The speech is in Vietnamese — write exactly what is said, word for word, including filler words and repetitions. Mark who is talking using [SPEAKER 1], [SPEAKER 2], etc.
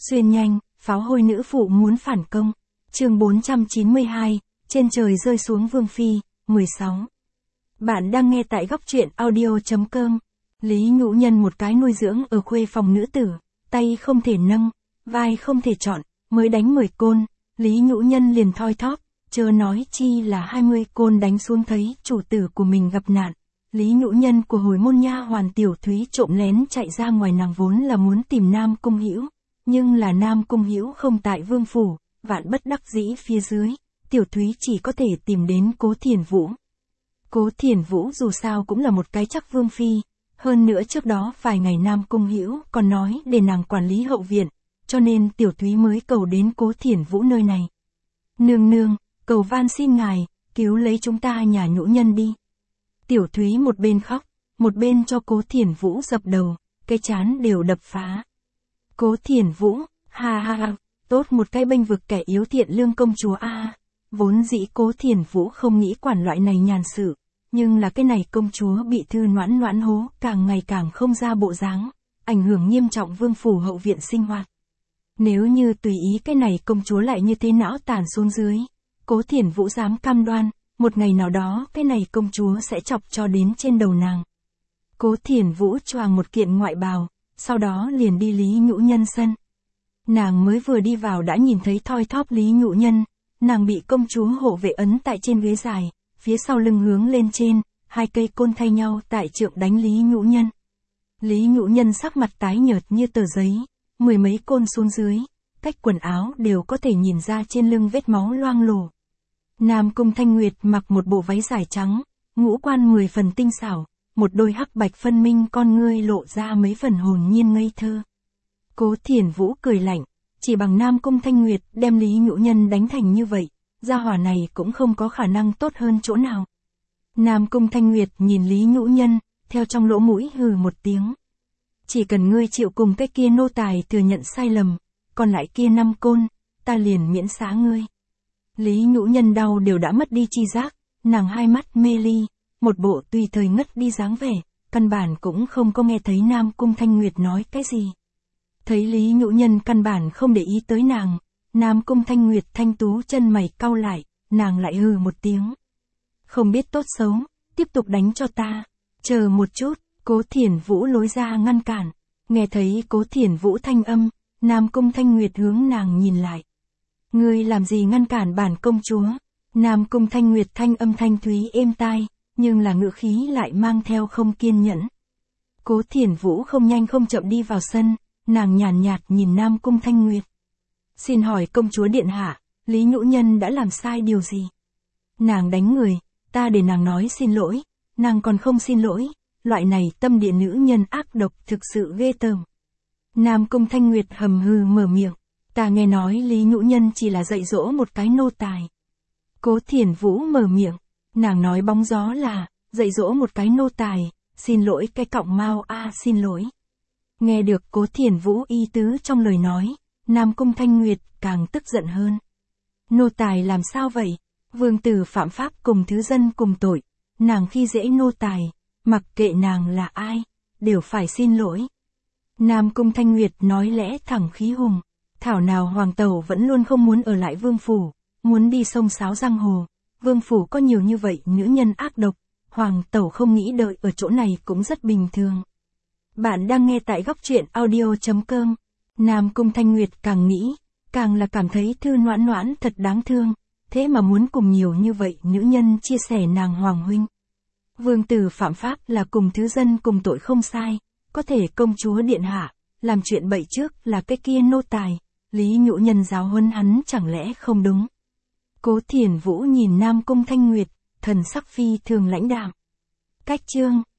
[SPEAKER 1] Xuyên nhanh, pháo hôi nữ phụ muốn phản công. Chương bốn trăm chín mươi hai, trên trời rơi xuống vương phi, mười sáu. Bạn đang nghe tại góc truyện audio chấm com. Lý Nhũ Nhân một cái nuôi dưỡng ở khuê phòng nữ tử, tay không thể nâng, vai không thể chọn, mới đánh mười côn, Lý Nhũ Nhân liền thoi thóp, chớ nói chi là hai mươi côn đánh xuống thấy chủ tử của mình gặp nạn. Lý Nhũ Nhân của hồi môn nha hoàn Tiểu Thúy trộm lén chạy ra ngoài, nàng vốn là muốn tìm Nam Cung Hữu, nhưng là Nam Cung Hữu không tại vương phủ, vạn bất đắc dĩ phía dưới, Tiểu Thúy chỉ có thể tìm đến Cố Thiền Vũ. Cố Thiền Vũ dù sao cũng là một cái chắc vương phi, hơn nữa trước đó vài ngày Nam Cung Hữu còn nói để nàng quản lý hậu viện, cho nên Tiểu Thúy mới cầu đến Cố Thiền Vũ nơi này. Nương nương, cầu van xin ngài, cứu lấy chúng ta nhà Nhũ Nhân đi. Tiểu Thúy một bên khóc, một bên cho Cố Thiền Vũ dập đầu, cái chán đều đập phá. Cố Thiền Vũ, ha ha ha, tốt một cái bênh vực kẻ yếu thiện lương công chúa a. À. Vốn dĩ Cố Thiền Vũ không nghĩ quản loại này nhàn sự, nhưng là cái này công chúa bị Thư Noãn Noãn hố, càng ngày càng không ra bộ dáng, ảnh hưởng nghiêm trọng vương phủ hậu viện sinh hoạt. Nếu như tùy ý cái này công chúa lại như thế não tàn xuống dưới, Cố Thiền Vũ dám cam đoan, một ngày nào đó cái này công chúa sẽ chọc cho đến trên đầu nàng. Cố Thiền Vũ choàng một kiện ngoại bào, sau đó liền đi Lý Nhũ Nhân sân. Nàng mới vừa đi vào đã nhìn thấy thoi thóp Lý Nhũ Nhân, nàng bị công chúa hộ vệ ấn tại trên ghế dài, phía sau lưng hướng lên trên, hai cây côn thay nhau tại trượng đánh Lý Nhũ Nhân. Lý Nhũ Nhân sắc mặt tái nhợt như tờ giấy, mười mấy côn xuống dưới, cách quần áo đều có thể nhìn ra trên lưng vết máu loang lổ. Nam Cung Thanh Nguyệt mặc một bộ váy dài trắng, ngũ quan mười phần tinh xảo, một đôi hắc bạch phân minh con ngươi lộ ra mấy phần hồn nhiên ngây thơ. Cố Thiền Vũ cười lạnh, chỉ bằng Nam Cung Thanh Nguyệt đem Lý Nhũ Nhân đánh thành như vậy, gia hỏa này cũng không có khả năng tốt hơn chỗ nào. Nam Cung Thanh Nguyệt nhìn Lý Nhũ Nhân, theo trong lỗ mũi hừ một tiếng. Chỉ cần ngươi chịu cùng cái kia nô tài thừa nhận sai lầm, còn lại kia năm côn, ta liền miễn xá ngươi. Lý Nhũ Nhân đau đều đã mất đi chi giác, nàng hai mắt mê ly, một bộ tùy thời ngất đi dáng vẻ, căn bản cũng không có nghe thấy Nam Cung Thanh Nguyệt nói cái gì. Thấy Lý Nhũ Nhân căn bản không để ý tới nàng, Nam Cung Thanh Nguyệt thanh tú chân mày cau lại, nàng lại hừ một tiếng. Không biết tốt xấu, tiếp tục đánh cho ta, chờ một chút, Cố Thiền Vũ lối ra ngăn cản, nghe thấy Cố Thiền Vũ thanh âm, Nam Cung Thanh Nguyệt hướng nàng nhìn lại. Ngươi làm gì ngăn cản bản công chúa? Nam Cung Thanh Nguyệt thanh âm thanh thúy êm tai, nhưng là ngữ khí lại mang theo không kiên nhẫn. Cố Thiền Vũ không nhanh không chậm đi vào sân, nàng nhàn nhạt nhìn Nam Cung Thanh Nguyệt. Xin hỏi công chúa điện hạ, Lý Nhũ Nhân đã làm sai điều gì? Nàng đánh người, ta để nàng nói xin lỗi, nàng còn không xin lỗi, loại này tâm địa nữ nhân ác độc thực sự ghê tởm. Nam Cung Thanh Nguyệt hầm hừ mở miệng, ta nghe nói Lý Nhũ Nhân chỉ là dạy dỗ một cái nô tài. Cố Thiền Vũ mở miệng, nàng nói bóng gió là, dạy dỗ một cái nô tài, xin lỗi cái cọng mao a à, xin lỗi. Nghe được Cố Thiền Vũ ý tứ trong lời nói, Nam Cung Thanh Nguyệt càng tức giận hơn. Nô tài làm sao vậy? Vương tử phạm pháp cùng thứ dân cùng tội, nàng khi dễ nô tài, mặc kệ nàng là ai, đều phải xin lỗi. Nam Cung Thanh Nguyệt nói lẽ thẳng khí hùng, thảo nào hoàng tẩu vẫn luôn không muốn ở lại vương phủ, muốn đi sông sáo giang hồ, vương phủ có nhiều như vậy nữ nhân ác độc, hoàng tẩu không nghĩ đợi ở chỗ này cũng rất bình thường. Bạn đang nghe tại góc truyện audio chấm com. Nam Cung Thanh Nguyệt càng nghĩ, càng là cảm thấy Thư Noãn Noãn thật đáng thương, thế mà muốn cùng nhiều như vậy nữ nhân chia sẻ nàng hoàng huynh. Vương tử phạm pháp là cùng thứ dân cùng tội không sai, có thể công chúa điện hạ, làm chuyện bậy trước là cái kia nô tài, Lý Nhũ Nhân giáo huấn hắn chẳng lẽ không đúng. Cố Thiền Vũ nhìn Nam Cung Thanh Nguyệt, thần sắc phi thường lãnh đạm. Cách chương